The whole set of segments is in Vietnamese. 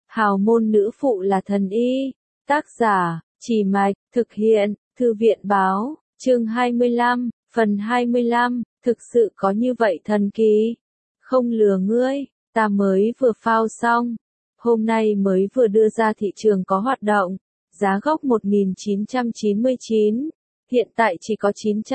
Hào môn nữ phụ là thần y. Tác giả, Trì Mạch, thực hiện, Thư viện báo, chương 25, phần 25, thực sự có như vậy thần kỳ. Không lừa ngươi, ta mới vừa phao xong. Hôm nay mới vừa đưa ra thị trường có hoạt động. Giá gốc 1.999, hiện tại chỉ có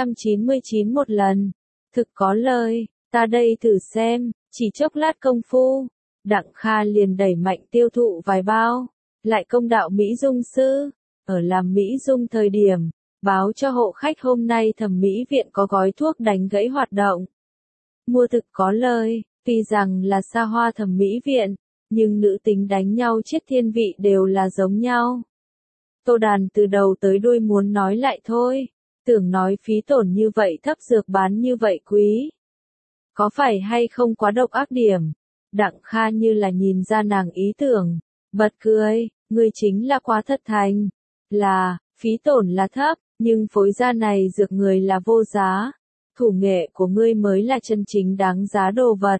999 một lần. Thực có lời, ta đây thử xem, chỉ chốc lát công phu. Đặng Kha liền đẩy mạnh tiêu thụ vài bao, lại công đạo Mỹ Dung sư, ở làm Mỹ Dung thời điểm, báo cho hộ khách hôm nay thẩm mỹ viện có gói thuốc đánh gãy hoạt động. Mua thực có lời, tuy rằng là xa hoa thẩm mỹ viện, nhưng nữ tính đánh nhau chết thiên vị đều là giống nhau. Tô Đàn từ đầu tới đuôi muốn nói lại thôi, tưởng nói phí tổn như vậy thấp dược bán như vậy quý. Có phải hay không quá độc ác điểm? Đặng Kha như là nhìn ra nàng ý tưởng, bật cười, ngươi chính là quá thật thành. Là, phí tổn là thấp, nhưng phối ra này dược người là vô giá. Thủ nghệ của ngươi mới là chân chính đáng giá đồ vật.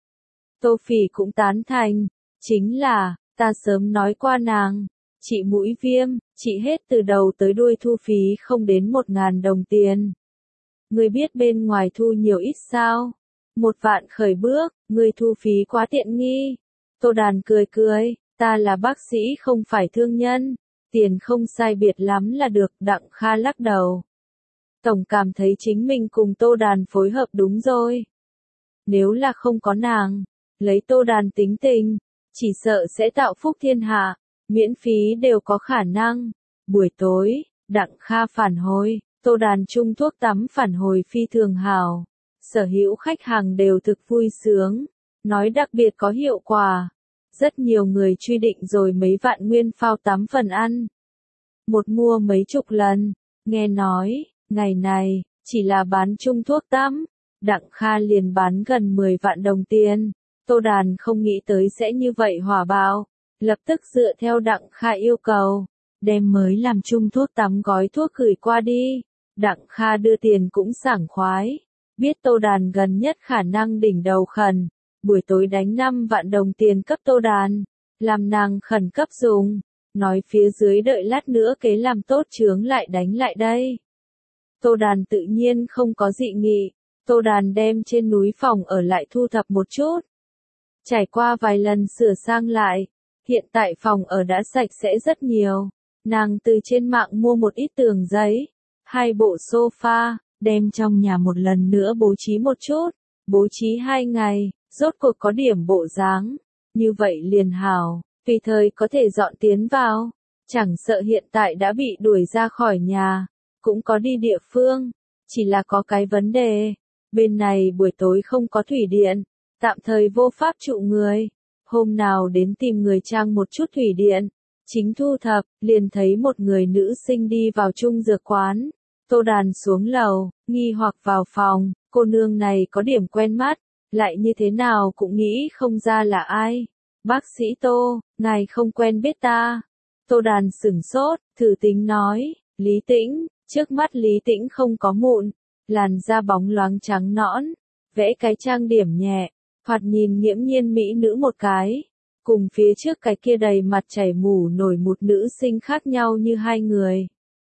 Tô Phỉ cũng tán thành, chính là, ta sớm nói qua nàng, trị mũi viêm, trị hết từ đầu tới đuôi thu phí không đến 1.000 đồng tiền. Ngươi biết bên ngoài thu nhiều ít sao? 1 vạn khởi bước, ngươi thu phí quá tiện nghi. Tô Đàn cười cười, ta là bác sĩ không phải thương nhân, tiền không sai biệt lắm là được. Đặng Kha lắc đầu. Tổng cảm thấy chính mình cùng Tô Đàn phối hợp đúng rồi. Nếu là không có nàng, lấy Tô Đàn tính tình, chỉ sợ sẽ tạo phúc thiên hạ, miễn phí đều có khả năng. Buổi tối, Đặng Kha phản hồi, Tô Đàn chung thuốc tắm phản hồi phi thường hảo. Sở hữu khách hàng đều thực vui sướng, nói đặc biệt có hiệu quả. Rất nhiều người truy định rồi mấy vạn nguyên phao tắm phần ăn. Một mua mấy chục lần, nghe nói, ngày này, chỉ là bán chung thuốc tắm, Đặng Kha liền bán gần 10 vạn đồng tiền. Tô Đàn không nghĩ tới sẽ như vậy hỏa bạo, lập tức dựa theo Đặng Kha yêu cầu, đem mới làm chung thuốc tắm gói thuốc gửi qua đi. Đặng Kha đưa tiền cũng sảng khoái. Biết Tô Đàn gần nhất khả năng đỉnh đầu khẩn, buổi tối đánh 5 vạn đồng tiền cấp Tô Đàn, làm nàng khẩn cấp dùng, nói phía dưới đợi lát nữa kế làm tốt chướng lại đánh lại đây. Tô Đàn tự nhiên không có dị nghị, Tô Đàn đem trên núi phòng ở lại thu thập một chút. Trải qua vài lần sửa sang lại, hiện tại phòng ở đã sạch sẽ rất nhiều, nàng từ trên mạng mua một ít tường giấy, 2 bộ sofa. Đem trong nhà một lần nữa bố trí một chút, bố trí 2 ngày, rốt cuộc có điểm bộ dáng, như vậy liền hảo, tùy thời có thể dọn tiến vào, chẳng sợ hiện tại đã bị đuổi ra khỏi nhà, cũng có đi địa phương, chỉ là có cái vấn đề, bên này buổi tối không có thủy điện, tạm thời vô pháp trụ người, hôm nào đến tìm người trang một chút thủy điện, chính thu thập, liền thấy một người nữ sinh đi vào chung dược quán. Tô Đàn xuống lầu, nghi hoặc vào phòng, cô nương này có điểm quen mắt, lại như thế nào cũng nghĩ không ra là ai. Bác sĩ Tô, ngài không quen biết ta. Tô Đàn sửng sốt, thử tính nói, Lý Tĩnh, trước mắt Lý Tĩnh không có mụn, làn da bóng loáng trắng nõn, vẽ cái trang điểm nhẹ, thoạt nhìn nghiễm nhiên mỹ nữ một cái. Cùng phía trước cái kia đầy mặt chảy mủ nổi một nữ sinh khác nhau như hai người.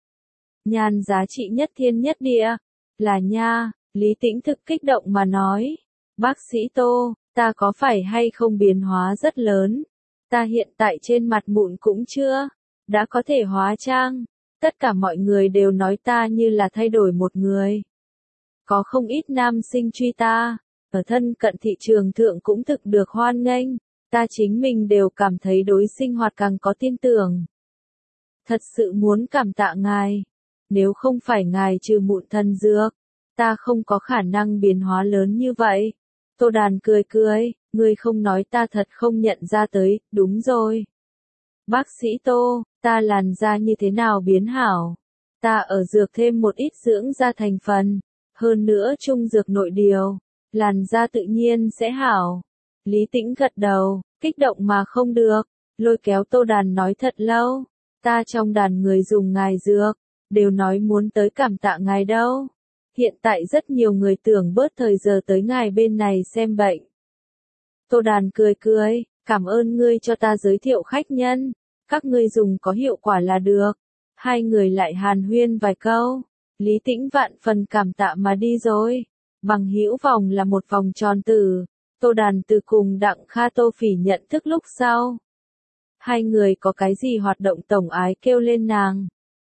Nhan giá trị nhất thiên nhất địa, là nha, Lý Tĩnh thực kích động mà nói. Bác sĩ Tô, ta có phải hay không biến hóa rất lớn? Ta hiện tại trên mặt mụn cũng chưa, đã có thể hóa trang. Tất cả mọi người đều nói ta như là thay đổi một người. Có không ít nam sinh truy ta, ở thân cận thị trường thượng cũng thực được hoan nghênh. Ta chính mình đều cảm thấy đối sinh hoạt càng có tin tưởng. Thật sự muốn cảm tạ ngài. Nếu không phải ngài trừ mụn thần dược, ta không có khả năng biến hóa lớn như vậy. Tô Đàn cười cười, ngươi không nói ta thật không nhận ra tới, đúng rồi. Bác sĩ Tô, ta làn da như thế nào biến hảo? Ta ở dược thêm một ít dưỡng da thành phần, hơn nữa trung dược nội điều, làn da tự nhiên sẽ hảo. Lý Tĩnh gật đầu, kích động mà không được, lôi kéo Tô Đàn nói thật lâu, ta trong đàn người dùng ngài dược, đều nói muốn tới cảm tạ ngài đâu. Hiện tại rất nhiều người tưởng bớt thời giờ tới ngài bên này xem bệnh. Tô Đàn cười cười, Cảm ơn ngươi cho ta giới thiệu khách nhân, các ngươi dùng có hiệu quả là được. Hai người lại hàn huyên vài câu, Lý Tĩnh vạn phần cảm tạ mà đi rồi. Bằng hữu vòng là một vòng tròn tử, Tô Đàn từ cùng Đặng Kha Tô Phỉ nhận thức lúc sau. Hai người có cái gì hoạt động tổng ái kêu lên nàng.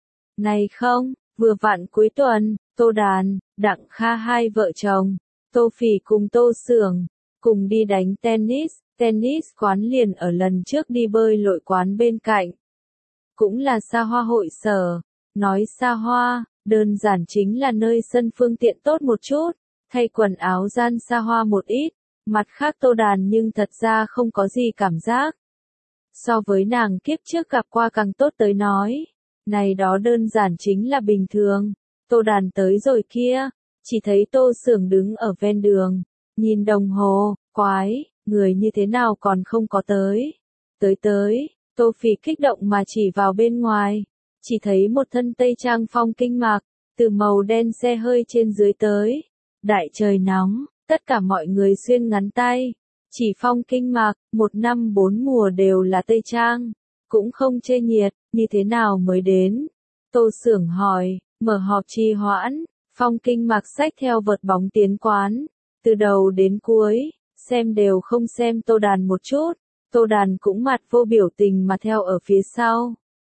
Này không, vừa vặn cuối tuần, Tô Đàn, Đặng Kha hai vợ chồng, Tô Phỉ cùng Tô Sưởng, cùng đi đánh tennis quán liền ở lần trước đi bơi lội quán bên cạnh. Cũng là xa hoa hội sở, nói xa hoa, đơn giản chính là nơi sân phương tiện tốt một chút, thay quần áo gian xa hoa một ít, mặt khác Tô Đàn nhưng thật ra không có gì cảm giác. So với nàng kiếp trước gặp qua càng tốt tới nói, này đó đơn giản chính là bình thường. Tô Đàn tới rồi kia, chỉ thấy Tô Sưởng đứng ở ven đường, nhìn đồng hồ, quái, người như thế nào còn không có tới. Tới, Tô Phỉ kích động mà chỉ vào bên ngoài, chỉ thấy một thân tây trang phong kinh mạc, từ màu đen xe hơi trên dưới tới. Đại trời nóng, tất cả mọi người xuyên ngắn tay, chỉ phong kinh mạc, một năm bốn mùa đều là tây trang, cũng không chê nhiệt, như thế nào mới đến. Tô Sưởng hỏi, mở họp trì hoãn, phong kinh mạc xách theo vật bóng tiến quán, từ đầu đến cuối, xem đều không xem Tô Đàn một chút, Tô Đàn cũng mặt vô biểu tình mà theo ở phía sau.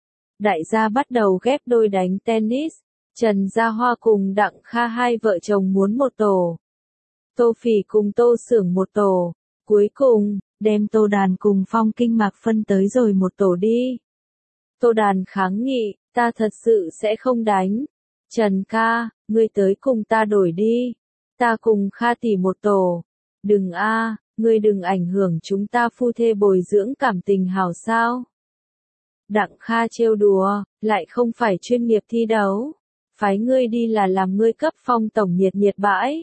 Đại gia bắt đầu ghép đôi đánh tennis, Trần Gia Hoa cùng Đặng Kha hai vợ chồng muốn một tổ. Tô Phỉ cùng Tô Sưởng một tổ, cuối cùng, đem Tô Đàn cùng phong kinh mạc phân tới rồi một tổ đi. Tô Đàn kháng nghị, ta thật sự sẽ không đánh. Trần ca, ngươi tới cùng ta đổi đi. Ta cùng Kha tỷ một tổ. Đừng ngươi đừng ảnh hưởng chúng ta phu thê bồi dưỡng cảm tình hảo sao. Đặng Kha trêu đùa, lại không phải chuyên nghiệp thi đấu. Phái ngươi đi là làm ngươi cấp phong tổng nhiệt bãi.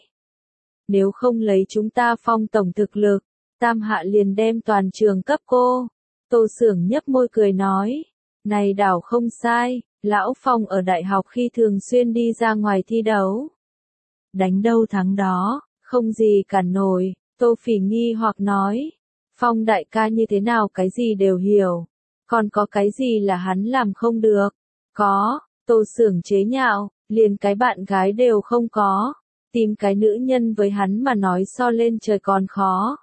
Nếu không lấy chúng ta phong tổng thực lực, Tam Hạ liền đem toàn trường cấp cô. Tô Sưởng nhấp môi cười nói, này đảo không sai, lão Phong ở đại học khi thường xuyên đi ra ngoài thi đấu. Đánh đâu thắng đó, không gì cản nổi, Tô Phỉ nghi hoặc nói. Phong đại ca như thế nào cái gì đều hiểu, còn có cái gì là hắn làm không được? Có, Tô Sưởng chế nhạo, liền cái bạn gái đều không có, tìm cái nữ nhân với hắn mà nói so lên trời còn khó.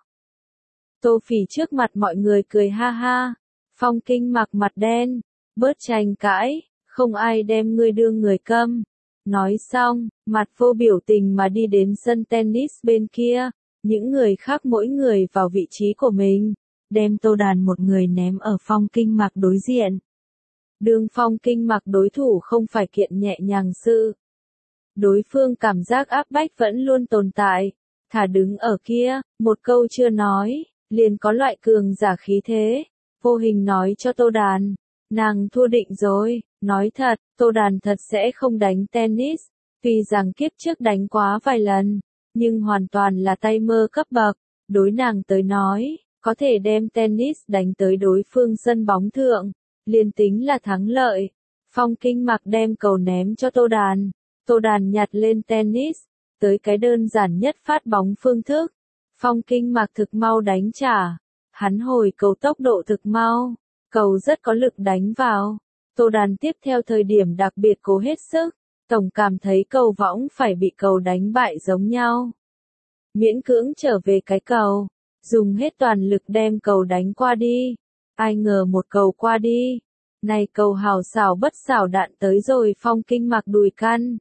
Tô Phỉ trước mặt mọi người cười ha ha, phong kinh mặc mặt đen, bớt tranh cãi, không ai đem ngươi đương người câm. Nói xong, mặt vô biểu tình mà đi đến sân tennis bên kia, những người khác mỗi người vào vị trí của mình, đem Tô Đàn một người ném ở phong kinh mặc đối diện. Đường phong kinh mặc đối thủ không phải kiện nhẹ nhàng sự. Đối phương cảm giác áp bách vẫn luôn tồn tại, thả đứng ở kia, một câu chưa nói, liền có loại cường giả khí thế, vô hình nói cho Tô Đàn, nàng thua định rồi, nói thật, Tô Đàn thật sẽ không đánh tennis, tuy rằng kiếp trước đánh quá vài lần, nhưng hoàn toàn là tay mơ cấp bậc, đối nàng tới nói, có thể đem tennis đánh tới đối phương sân bóng thượng, liền tính là thắng lợi. Phong kinh mặc đem cầu ném cho Tô Đàn, Tô Đàn nhặt lên tennis, tới cái đơn giản nhất phát bóng phương thức. Phong kinh mặc thực mau đánh trả, hắn hồi cầu tốc độ thực mau, cầu rất có lực đánh vào. Tô Đàn tiếp theo thời điểm đặc biệt cố hết sức, tổng cảm thấy cầu võng phải bị cầu đánh bại giống nhau. Miễn cưỡng trở về cái cầu, dùng hết toàn lực đem cầu đánh qua đi. Ai ngờ một cầu qua đi, này cầu hào xảo bất xảo đạn tới rồi phong kinh mặc đùi căn.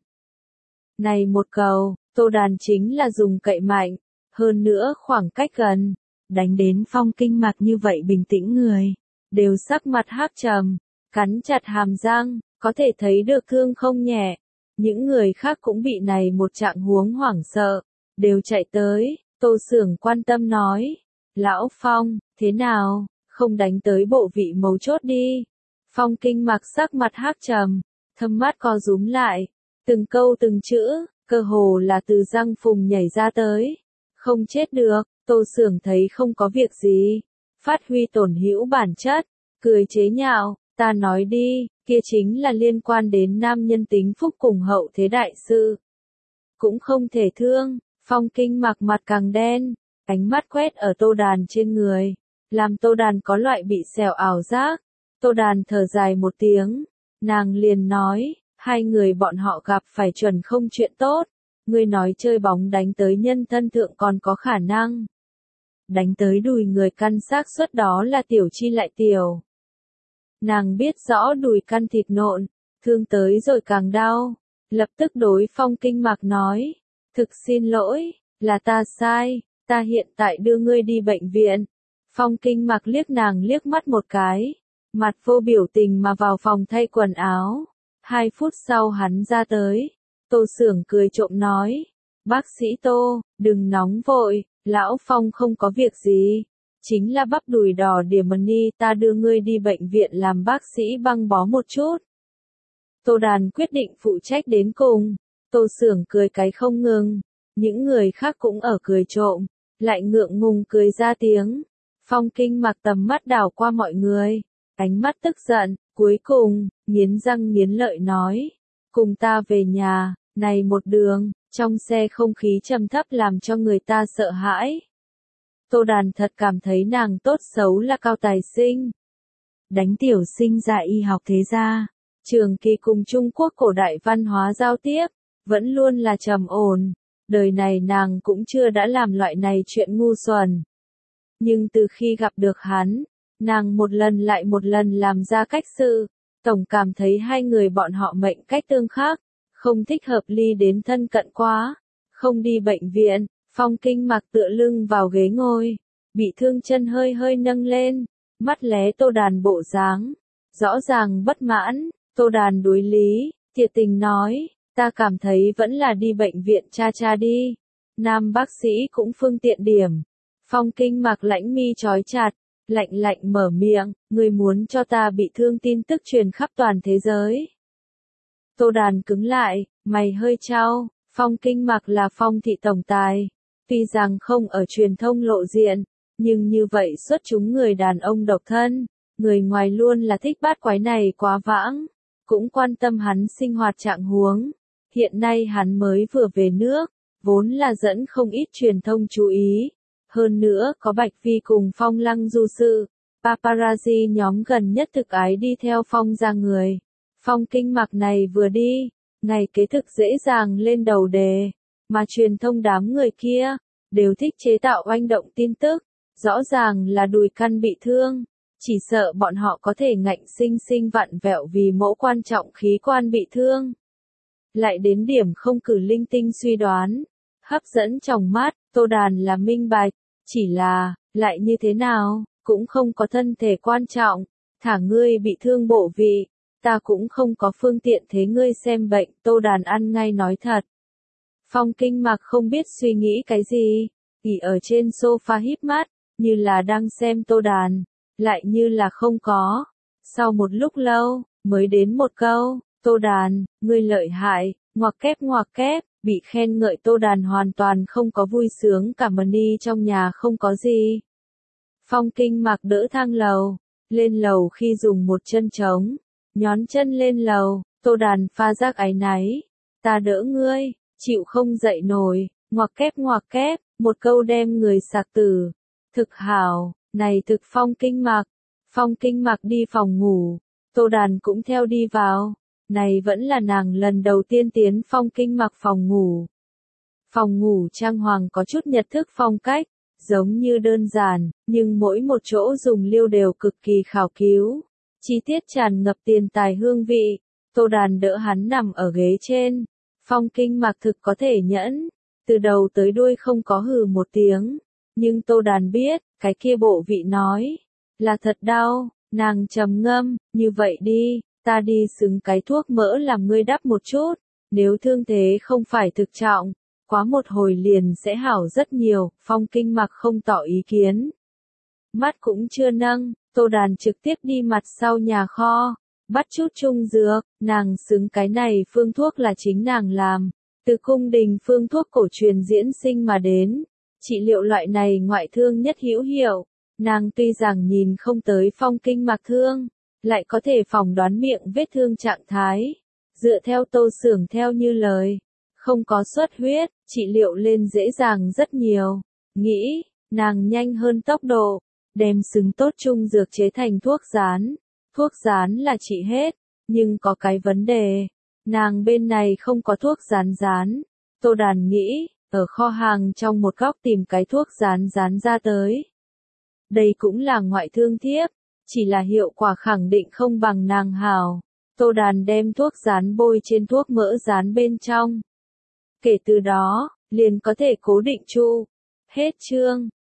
Này một cầu, Tô Đàn chính là dùng cậy mạnh, hơn nữa khoảng cách gần, đánh đến phong kinh mặc như vậy bình tĩnh người, đều sắc mặt hắc trầm, cắn chặt hàm răng, có thể thấy được thương không nhẹ. Những người khác cũng bị này một trạng huống hoảng sợ, đều chạy tới, Tô Sưởng quan tâm nói, Lão Phong, thế nào, không đánh tới bộ vị mấu chốt đi. Phong kinh mặc sắc mặt hắc trầm, thâm mắt co rúm lại, từng câu từng chữ, cơ hồ là từ răng phùng nhảy ra tới. Không chết được, Tô Sưởng thấy không có việc gì, phát huy tổn hữu bản chất, cười chế nhạo, ta nói đi, kia chính là liên quan đến nam nhân tính phúc cùng hậu thế đại sự. Cũng không thể thương, phong kinh mặc mặt càng đen, ánh mắt quét ở Tô Đàn trên người, làm Tô Đàn có loại bị xẻo ảo giác. Tô Đàn thở dài một tiếng, nàng liền nói, hai người bọn họ gặp phải chuẩn không chuyện tốt, ngươi nói chơi bóng đánh tới nhân thân thượng còn có khả năng. Đánh tới đùi người căn xác suất đó là tiểu chi lại tiểu. Nàng biết rõ đùi căn thịt nộn, thương tới rồi càng đau, lập tức đối Phong Kinh Mạc nói, thực xin lỗi, là ta sai, ta hiện tại đưa ngươi đi bệnh viện. Phong Kinh Mạc liếc nàng liếc mắt một cái, mặt vô biểu tình mà vào phòng thay quần áo. 2 phút sau hắn ra tới, Tô Xưởng cười trộm nói, bác sĩ Tô, đừng nóng vội, lão Phong không có việc gì, chính là bắp đùi đỏ điểm ni, ta đưa ngươi đi bệnh viện làm bác sĩ băng bó một chút. Tô Đàn quyết định phụ trách đến cùng, Tô Xưởng cười cái không ngừng, những người khác cũng ở cười trộm, lại ngượng ngùng cười ra tiếng. Phong Kinh Mạc tầm mắt đảo qua mọi người, ánh mắt tức giận, cuối cùng, nghiến răng nghiến lợi nói, cùng ta về nhà, này một đường, trong xe không khí trầm thấp làm cho người ta sợ hãi. Tô Đàn thật cảm thấy nàng tốt xấu là cao tài sinh. Đánh tiểu sinh ra y học thế gia, trường kỳ cùng Trung Quốc cổ đại văn hóa giao tiếp, vẫn luôn là trầm ổn, đời này nàng cũng chưa đã làm loại này chuyện ngu xuẩn. Nhưng từ khi gặp được hắn, nàng một lần lại một lần làm ra cách sự, tổng cảm thấy hai người bọn họ mệnh cách tương khác, không thích hợp ly đến thân cận quá, không đi bệnh viện. Phong Kinh Mạc tựa lưng vào ghế ngồi, bị thương chân hơi hơi nâng lên, mắt lé Tô Đàn bộ dáng, rõ ràng bất mãn. Tô Đàn đối lý, thiệt tình nói, ta cảm thấy vẫn là đi bệnh viện cha đi, nam bác sĩ cũng phương tiện điểm. Phong Kinh Mạc lãnh mi trói chặt, lạnh lạnh mở miệng, ngươi muốn cho ta bị thương tin tức truyền khắp toàn thế giới. Tô Đàn cứng lại, mày hơi chau, Phong Kinh Mạc là Phong thị tổng tài, tuy rằng không ở truyền thông lộ diện, nhưng như vậy xuất chúng người đàn ông độc thân, người ngoài luôn là thích bát quái này quá vãng, cũng quan tâm hắn sinh hoạt trạng huống. Hiện nay hắn mới vừa về nước, vốn là dẫn không ít truyền thông chú ý. Hơn nữa có Bạch Phi cùng Phong Lăng du sự, paparazzi nhóm gần nhất thực ái đi theo Phong ra người. Phong Kinh Mạc này vừa đi, ngày kế thực dễ dàng lên đầu đề, mà truyền thông đám người kia, đều thích chế tạo oanh động tin tức, rõ ràng là đùi căn bị thương, chỉ sợ bọn họ có thể ngạnh sinh sinh vặn vẹo vì mẫu quan trọng khí quan bị thương. Lại đến điểm không cử linh tinh suy đoán, hấp dẫn trong mắt, Tô Đàn là minh bạch, chỉ là, lại như thế nào, cũng không có thân thể quan trọng, thả ngươi bị thương bộ vị, ta cũng không có phương tiện thế ngươi xem bệnh. Tô Đàn ăn ngay nói thật. Phong Kinh Mạc không biết suy nghĩ cái gì, ỉ ở trên sofa híp mắt, như là đang xem Tô Đàn, lại như là không có. Sau một lúc lâu, mới đến một câu, Tô Đàn, ngươi lợi hại, ngoặc kép, bị khen ngợi Tô Đàn hoàn toàn không có vui sướng, cả money trong nhà không có gì. Phong Kinh Mạc đỡ thang lầu, lên lầu khi dùng một chân trống, nhón chân lên lầu, Tô Đàn pha giác áy náy, ta đỡ ngươi, chịu không dậy nổi, ngoặc kép, một câu đem người sạc tử. Thực hảo, này thực Phong Kinh Mạc. Phong Kinh Mạc đi phòng ngủ, Tô Đàn cũng theo đi vào. Này vẫn là nàng lần đầu tiên tiến Phong Kinh Mạc phòng ngủ. Phòng ngủ trang hoàng có chút Nhật thức phong cách, giống như đơn giản, nhưng mỗi một chỗ dùng liêu đều cực kỳ khảo cứu. Chi tiết tràn ngập tiền tài hương vị. Tô Đàn đỡ hắn nằm ở ghế trên. Phong Kinh Mạc thực có thể nhẫn, từ đầu tới đuôi không có hừ một tiếng. Nhưng Tô Đàn biết, cái kia bộ vị nói, là thật đau. Nàng trầm ngâm, như vậy đi, ta đi xứng cái thuốc mỡ làm ngươi đắp một chút, nếu thương thế không phải thực trọng, quá một hồi liền sẽ hảo rất nhiều. Phong Kinh Mạc không tỏ ý kiến. Mắt cũng chưa nâng, Tô Đàn trực tiếp đi mặt sau nhà kho, bắt chút trung dược, nàng xứng cái này phương thuốc là chính nàng làm, từ cung đình phương thuốc cổ truyền diễn sinh mà đến, trị liệu loại này ngoại thương nhất hữu hiệu. Nàng tuy rằng nhìn không tới Phong Kinh Mạc thương, lại có thể phỏng đoán miệng vết thương trạng thái. Dựa theo Tô Xưởng theo như lời, không có xuất huyết, trị liệu lên dễ dàng rất nhiều. Nghĩ, nàng nhanh hơn tốc độ, đem xứng tốt trung dược chế thành thuốc rán. Thuốc rán là trị hết, nhưng có cái vấn đề, nàng bên này không có thuốc rán rán. Tô Đàn nghĩ, ở kho hàng trong một góc tìm cái thuốc rán rán ra tới. Đây cũng là ngoại thương thiếp, chỉ là hiệu quả khẳng định không bằng nàng hảo. Tô Đàn đem thuốc rán bôi trên thuốc mỡ rán bên trong. Kể từ đó, liền có thể cố định chu. Hết chương.